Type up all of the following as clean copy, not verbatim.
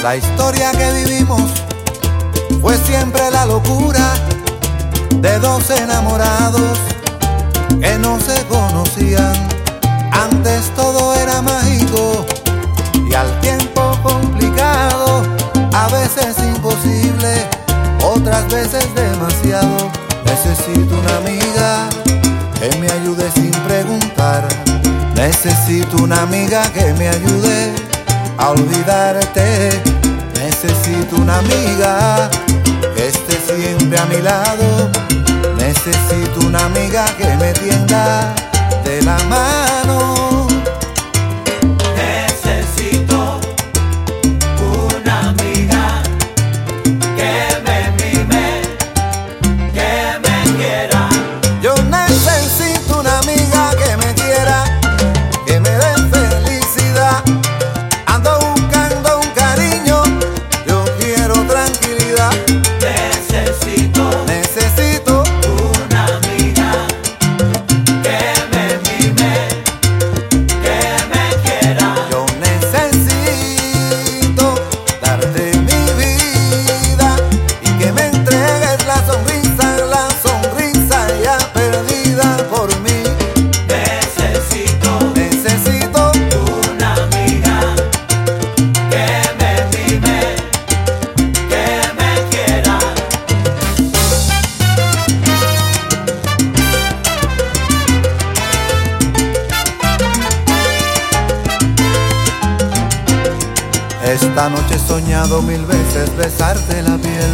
La historia que vivimos fue siempre la locura de dos enamorados que no se conocían. Antes todo era mágico y al tiempo complicado, a veces imposible, otras veces demasiado. Necesito una amiga que me ayude sin preguntar. Necesito una amiga que me ayude a olvidarte. Necesito una amiga que esté siempre a mi lado. Necesito una amiga que me tienda de la mano. Necesito una amiga que me mime, que me quiera. Yo necesito una amiga que me quiera, que me dé felicidad. Ando buscando un cariño, yo quiero tranquilidad. Necesito una amiga que me mime, que me quiera. Yo necesito darte mi vida y que me entregues la sonrisa ya perdida por mí. Necesito una amiga que me mime, que me quiera. Esta noche he soñado 1000 veces besarte la piel,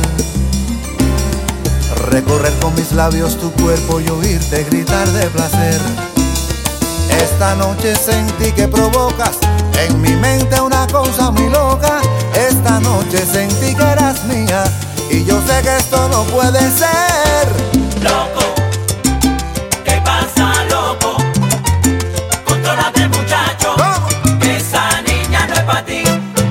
recorrer con mis labios tu cuerpo y oírte gritar de placer. Esta noche sentí que provocas en mi mente una cosa muy loca. Esta noche sentí que eras mía y yo sé que esto no puede ser. Loco, ¿qué pasa, loco? Contrólate, muchacho, ¿Cómo? que esa niña no es para ti.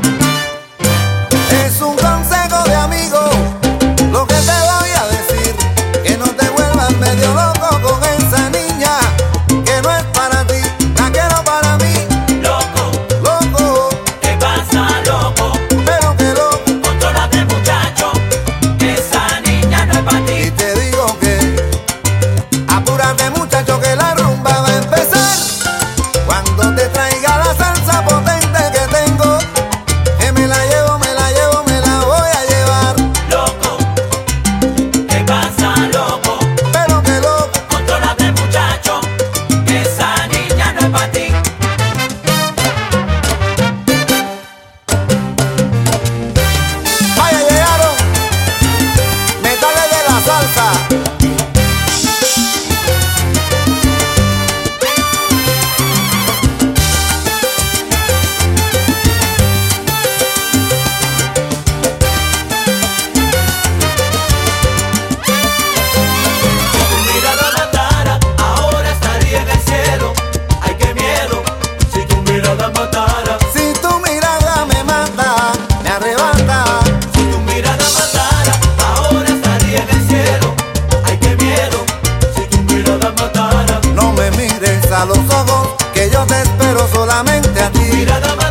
Es un consejo de amigo lo que te voy a decir, que no te vuelvas medio loco con esa niña, que no es para ti, la quiero para mí. Loco, ¿Qué pasa, loco? pero que loco. Contrólate, muchacho, que esa niña no es para Y ti. te digo que apúrate, muchacho, que la rumba va a empezar. Cuando te traiga la salsa potente que tengo, que me la llevo, me la voy a llevar. Loco, ¿qué pasa, loco? Pero que loco. Contrólate, muchacho, que esa niña no es para ti. Vaya, llegaron metales de la salsa. Si tu mirada matara, ahora estaría en el cielo. Ay, qué miedo, si tu mirada matara. Si tu mirada me mata, me arrebata. Si tu mirada matara, ahora estaría en el cielo. Ay, qué miedo, si tu mirada matara. No me mires a los ojos, que yo te espero solamente a ti. Mirada